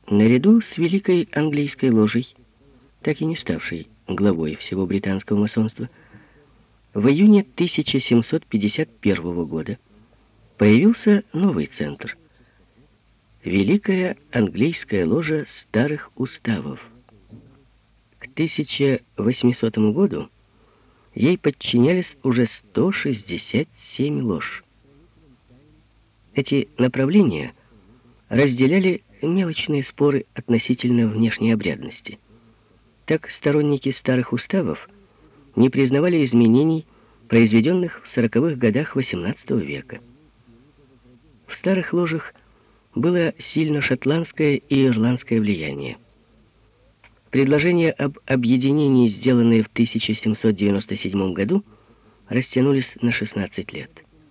Наряду с Великой английской ложей, так и не ставшей главой всего британского масонства, в июне 1751 года появился новый центр — Великая английская ложа старых уставов. К 1800 году ей подчинялись уже 167 лож. Эти направления разделяли мелочные споры относительно внешней обрядности. Так сторонники старых уставов не признавали изменений, произведенных в 40-х годах XVIII века. В старых ложах было сильно шотландское и ирландское влияние. Предложения об объединении, сделанные в 1797 году, растянулись на 16 лет.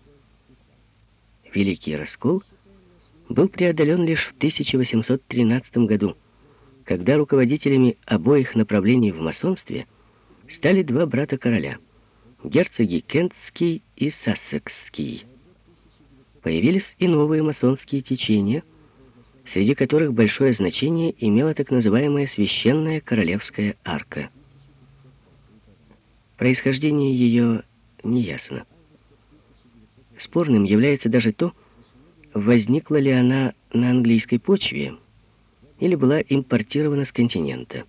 Великий раскол был преодолен лишь в 1813 году, когда руководителями обоих направлений в масонстве стали два брата короля — герцоги Кентский и Сассекский. Появились и новые масонские течения, среди которых большое значение имела так называемая Священная Королевская Арка. Происхождение ее неясно. Спорным является даже то, возникла ли она на английской почве или была импортирована с континента.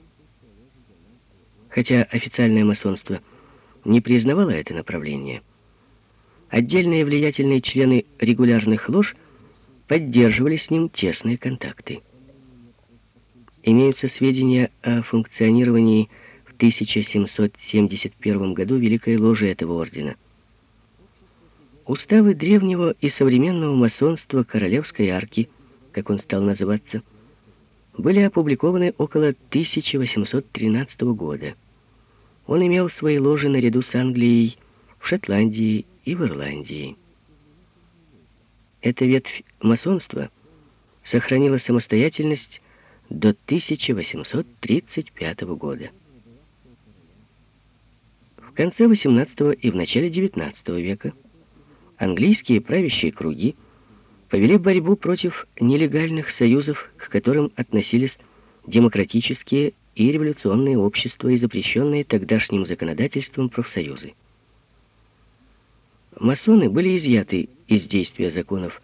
Хотя официальное масонство не признавало это направление, отдельные влиятельные члены регулярных лож поддерживали с ним тесные контакты. Имеются сведения о функционировании в 1771 году Великой ложи этого ордена. Уставы древнего и современного масонства Королевской арки, как он стал называться, были опубликованы около 1813 года. Он имел свои ложи наряду с Англией, в Шотландии и в Ирландии. Эта ветвь масонства сохранила самостоятельность до 1835 года. В конце XVIII и в начале XIX века английские правящие круги повели борьбу против нелегальных союзов, к которым относились демократические и революционные общества и запрещенные тогдашним законодательством профсоюзы. Масоны были изъяты из действия законов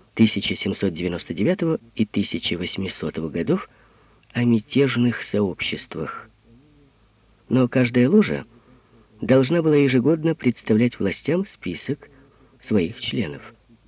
1799 и 1800 годов о мятежных сообществах. Но каждая ложа должна была ежегодно представлять властям список своих членов.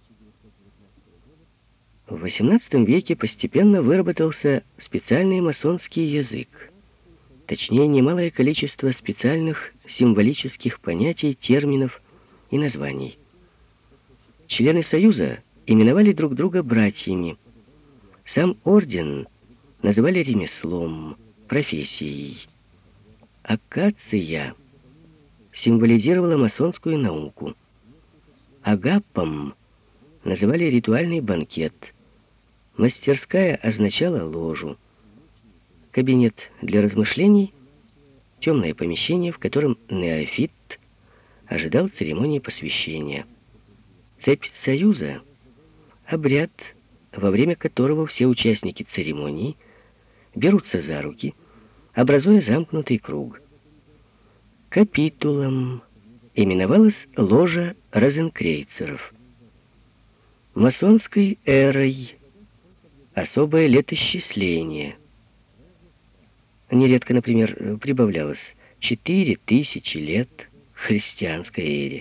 В XVIII веке постепенно выработался специальный масонский язык, точнее, немалое количество специальных символических понятий, терминов и названий. Члены Союза именовали друг друга братьями. Сам орден называли ремеслом, профессией. Акация символизировала масонскую науку. Агапом называли ритуальный банкет. Мастерская означала ложу. Кабинет для размышлений — темное помещение, в котором неофит ожидал церемонии посвящения. Цепь союза — обряд, во время которого все участники церемонии берутся за руки, образуя замкнутый круг. Капитулом именовалась ложа розенкрейцеров. Масонской эрой особое летосчисление. Нередко, например, прибавлялось 4000 лет христианской эре.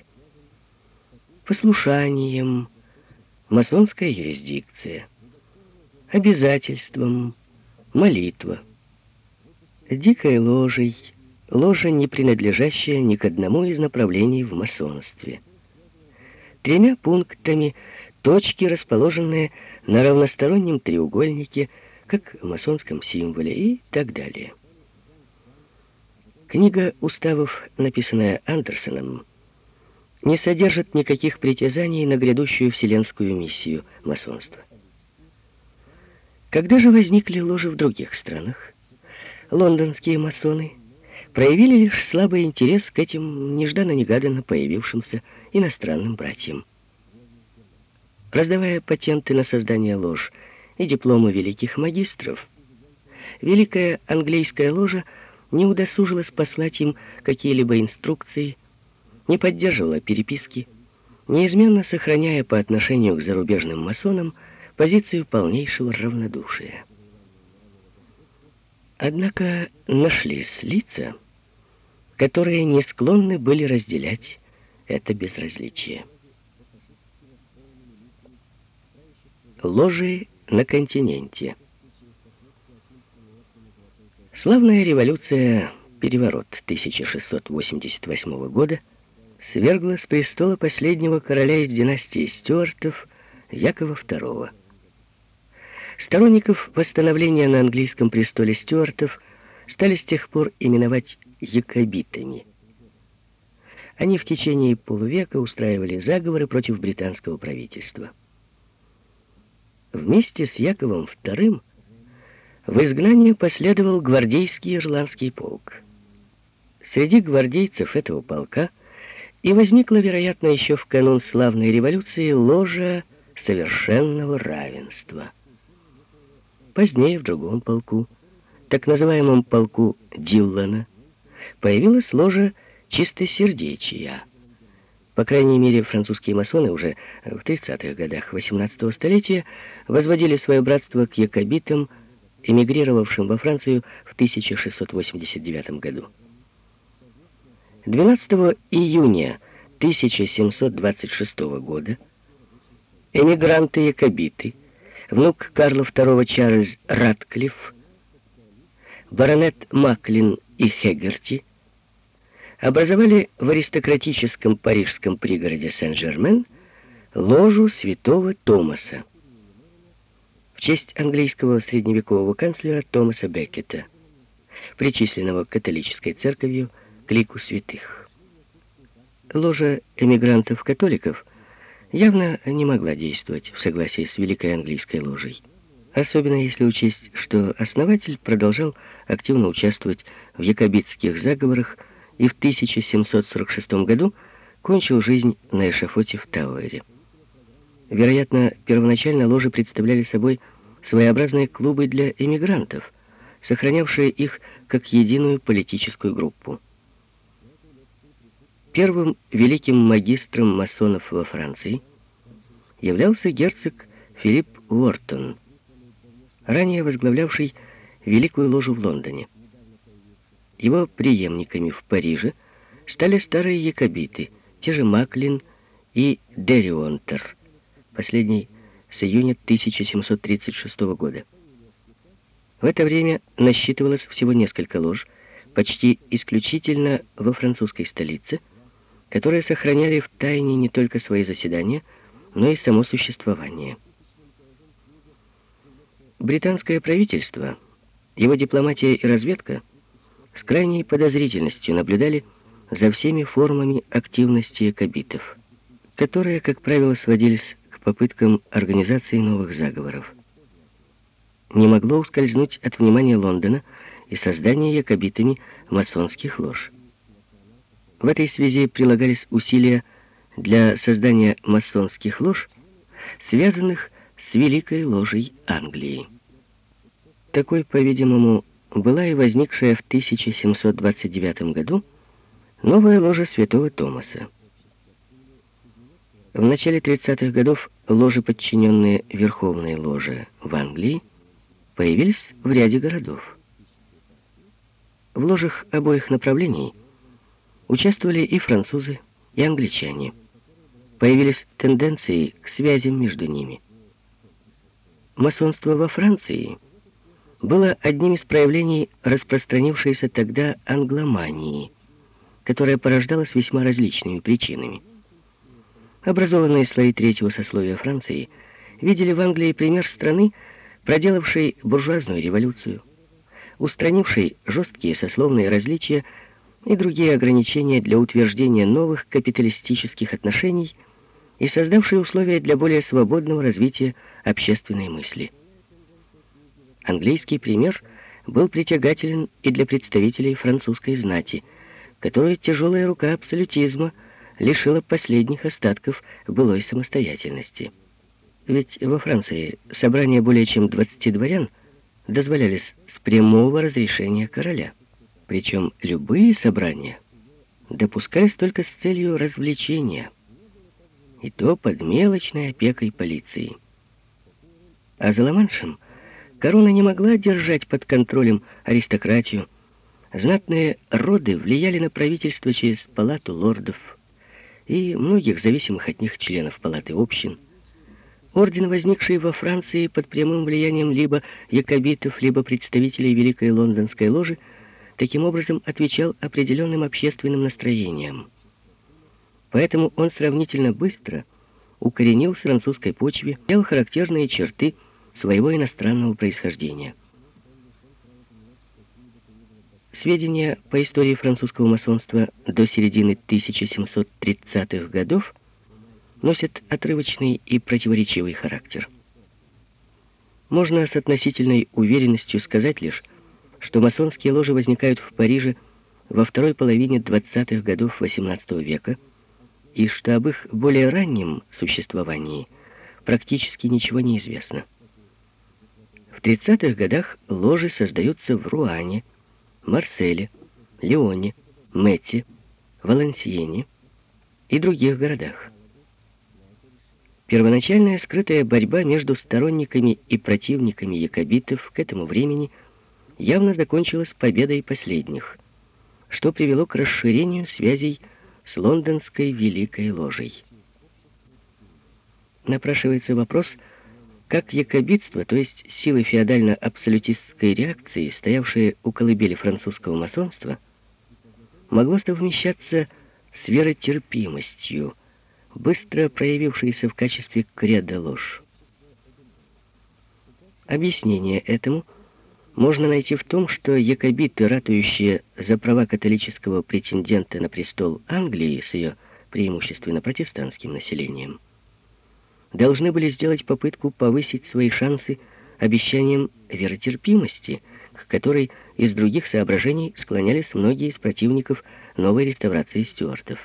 Послушанием масонская юрисдикция. Обязательством молитва. Дикой ложей ложа, не принадлежащая ни к одному из направлений в масонстве. 3 пунктами точки, расположенные на равностороннем треугольнике, как в масонском символе, и так далее. Книга уставов, написанная Андерсоном, не содержит никаких притязаний на грядущую вселенскую миссию масонства. Когда же возникли ложи в других странах, лондонские масоны проявили лишь слабый интерес к этим нежданно-негаданно появившимся иностранным братьям. Раздавая патенты на создание лож и дипломы великих магистров, Великая английская ложа не удосужилась послать им какие-либо инструкции, не поддерживала переписки, неизменно сохраняя по отношению к зарубежным масонам позицию полнейшего равнодушия. Однако нашлись лица, которые не склонны были разделять это безразличие. Ложи на континенте. Славная революция, переворот 1688 года, свергла с престола последнего короля из династии Стюартов, Якова II. Сторонников восстановления на английском престоле Стюартов стали с тех пор именовать якобитами. Они в течение полувека устраивали заговоры против британского правительства. Вместе с Яковом II в изгнание последовал гвардейский ирландский полк. Среди гвардейцев этого полка и возникла, вероятно, еще в канун славной революции ложа совершенного равенства. Позднее в другом полку, так называемом полку Диллона, появилась ложа чистосердечия. По крайней мере, французские масоны уже в 30-х годах XVIII столетия возводили свое братство к якобитам, эмигрировавшим во Францию в 1689 году. 12 июня 1726 года эмигранты-якобиты, внук Карла II Чарльз Ратклифф, баронет Маклин и Хегерти, образовали в аристократическом парижском пригороде Сен-Жермен ложу святого Томаса в честь английского средневекового канцлера Томаса Беккета, причисленного католической церковью к лику святых. Ложа эмигрантов-католиков явно не могла действовать в согласии с Великой английской ложей, особенно если учесть, что основатель продолжал активно участвовать в якобитских заговорах и в 1746 году кончил жизнь на эшафоте в Тауэре. Вероятно, первоначально ложи представляли собой своеобразные клубы для эмигрантов, сохранявшие их как единую политическую группу. Первым великим магистром масонов во Франции являлся герцог Филипп Уортон, ранее возглавлявший Великую ложу в Лондоне. Его преемниками в Париже стали старые якобиты, те же Маклин и Дерионтер, последний с июня 1736 года. В это время насчитывалось всего несколько лож, почти исключительно во французской столице, которые сохраняли в тайне не только свои заседания, но и само существование. Британское правительство, его дипломатия и разведка с крайней подозрительностью наблюдали за всеми формами активности якобитов, которые, как правило, сводились к попыткам организации новых заговоров. Не могло ускользнуть от внимания Лондона и создание якобитами масонских лож. В этой связи прилагались усилия для создания масонских лож, связанных с Великой ложей Англии. Такой, по-видимому, была и возникшая в 1729 году новая ложа святого Томаса. В начале 30-х годов ложи, подчиненные Верховной ложе в Англии, появились в ряде городов. В ложах обоих направлений участвовали и французы, и англичане. Появились тенденции к связям между ними. Масонство во Франции было одним из проявлений распространившейся тогда англомании, которая порождалась весьма различными причинами. Образованные слои третьего сословия Франции видели в Англии пример страны, проделавшей буржуазную революцию, устранившей жесткие сословные различия и другие ограничения для утверждения новых капиталистических отношений и создавшей условия для более свободного развития общественной мысли. Английский пример был притягателен и для представителей французской знати, которую тяжелая рука абсолютизма лишила последних остатков былой самостоятельности. Ведь во Франции собрания более чем 20 дворян дозволялись с прямого разрешения короля. Причем любые собрания допускались только с целью развлечения, и то под мелочной опекой полиции. А за Ла-Маншем корона не могла держать под контролем аристократию. Знатные роды влияли на правительство через палату лордов и многих зависимых от них членов палаты общин. Орден, возникший во Франции под прямым влиянием либо якобитов, либо представителей Великой Лондонской ложи, таким образом отвечал определенным общественным настроениям. Поэтому он сравнительно быстро укоренился в французской почве, имел характерные черты своего иностранного происхождения. Сведения по истории французского масонства до середины 1730-х годов носят отрывочный и противоречивый характер. Можно с относительной уверенностью сказать лишь, что масонские ложи возникают в Париже во второй половине 20-х годов XVIII века, и что об их более раннем существовании практически ничего не известно. В 30-х годах ложи создаются в Руане, Марселе, Лионе, Метте, Валансиене и других городах. Первоначальная скрытая борьба между сторонниками и противниками якобитов к этому времени явно закончилась победой последних, что привело к расширению связей с лондонской Великой Ложей. Напрашивается вопрос, как якобитство, то есть силы феодально-абсолютистской реакции, стоявшие у колыбели французского масонства, могло совмещаться с веротерпимостью, быстро проявившейся в качестве кредо ложь. Объяснение этому можно найти в том, что якобиты, ратующие за права католического претендента на престол Англии с ее преимущественно протестантским населением, должны были сделать попытку повысить свои шансы обещанием веротерпимости, к которой из других соображений склонялись многие из противников новой реставрации стюартов.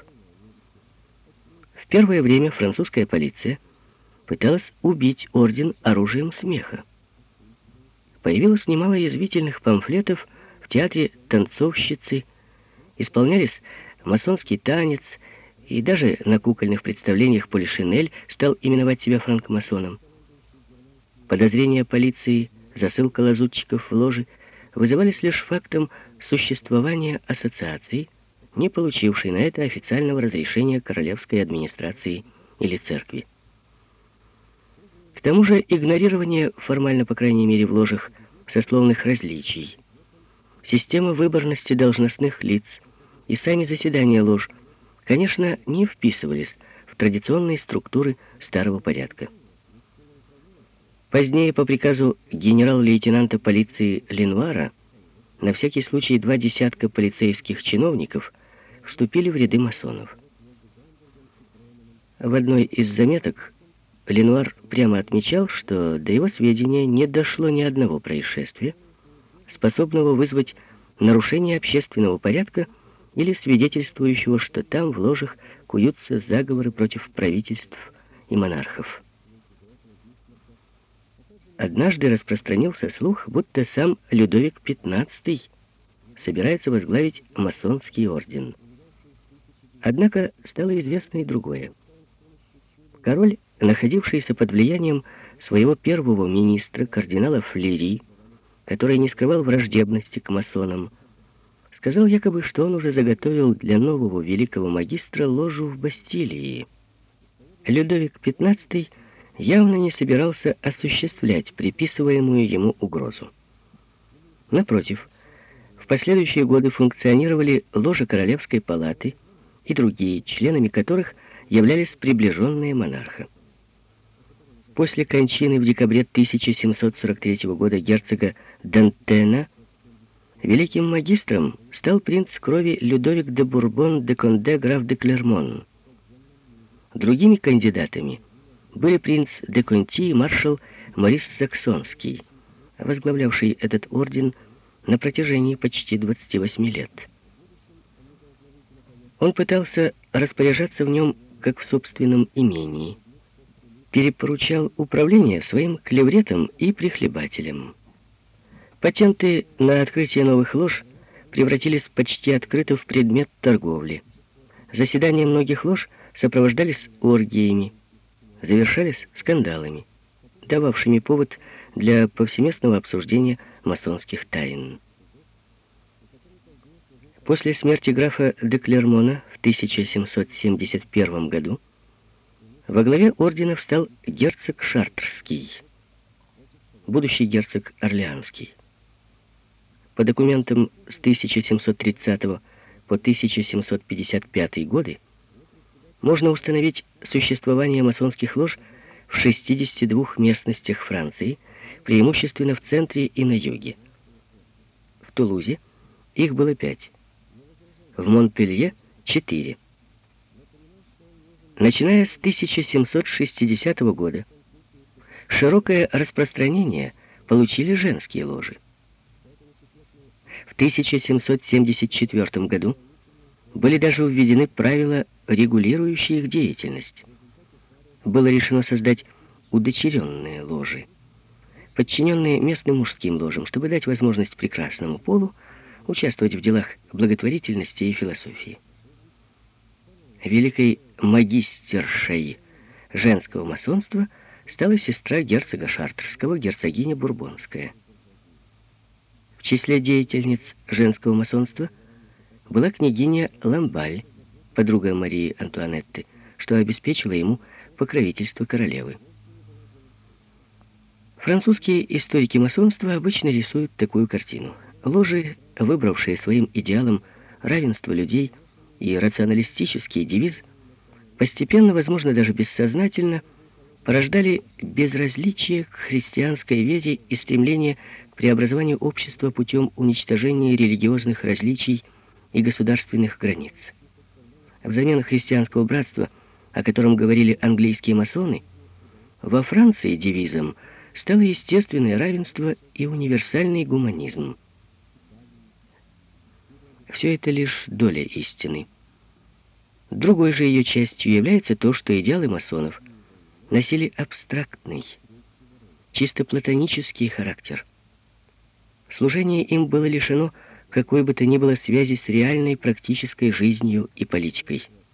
В первое время французская полиция пыталась убить орден оружием смеха. Появилось немало язвительных памфлетов в театре «Танцовщицы», исполнялись масонский танец, и даже на кукольных представлениях Полишинель стал именовать себя франкмасоном. Подозрения полиции, засылка лазутчиков в ложи вызывались лишь фактом существования ассоциации, не получившей на это официального разрешения королевской администрации или церкви. К тому же игнорирование, формально по крайней мере в ложах, сословных различий, система выборности должностных лиц и сами заседания лож, конечно, не вписывались в традиционные структуры старого порядка. Позднее, по приказу генерал-лейтенанта полиции Ленуара, на всякий случай 2 десятка полицейских чиновников вступили в ряды масонов. В одной из заметок Ленуар прямо отмечал, что до его сведения не дошло ни одного происшествия, способного вызвать нарушение общественного порядка или свидетельствующего, что там в ложах куются заговоры против правительств и монархов. Однажды распространился слух, будто сам Людовик XV собирается возглавить масонский орден. Однако стало известно и другое. Король, находившийся под влиянием своего первого министра, кардинала Флери, который не скрывал враждебности к масонам, сказал якобы, что он уже заготовил для нового великого магистра ложу в Бастилии. Людовик XV явно не собирался осуществлять приписываемую ему угрозу. Напротив, в последующие годы функционировали ложа Королевской палаты и другие, членами которых являлись приближенные монарха. После кончины в декабре 1743 года герцога Д'Антена великим магистром стал принц крови Людовик де Бурбон де Конде граф де Клермон. Другими кандидатами были принц де Конти и маршал Морис Саксонский, возглавлявший этот орден на протяжении почти 28 лет. Он пытался распоряжаться в нем как в собственном имении, перепоручал управление своим клевретам и прихлебателям. Патенты на открытие новых лож превратились почти открыто в предмет торговли. Заседания многих лож сопровождались оргиями, завершались скандалами, дававшими повод для повсеместного обсуждения масонских тайн. После смерти графа де Клермона в 1771 году во главе ордена встал герцог Шартрский, будущий герцог Орлеанский. По документам с 1730 по 1755 годы можно установить существование масонских лож в 62 местностях Франции, преимущественно в центре и на юге. В Тулузе их было 5, в Монпелье — 4. Начиная с 1760 года широкое распространение получили женские ложи. В 1774 году были даже введены правила, регулирующие их деятельность. Было решено создать удочеренные ложи, подчиненные местным мужским ложам, чтобы дать возможность прекрасному полу участвовать в делах благотворительности и философии. Великой магистершей женского масонства стала сестра герцога Шартрского, герцогиня Бурбонская. В числе деятельниц женского масонства была княгиня Ламбаль, подруга Марии Антуанетты, что обеспечило ему покровительство королевы. Французские историки масонства обычно рисуют такую картину. Ложи, выбравшие своим идеалом равенство людей и рационалистический девиз, постепенно, возможно, даже бессознательно, порождали безразличие к христианской вере и стремление к преобразованию общества путем уничтожения религиозных различий и государственных границ. Взамен христианского братства, о котором говорили английские масоны, во Франции девизом стало естественное равенство и универсальный гуманизм. Все это лишь доля истины. Другой же ее частью является то, что идеалы масонов носили абстрактный, чисто платонический характер. Служение им было лишено какой бы то ни было связи с реальной практической жизнью и политикой.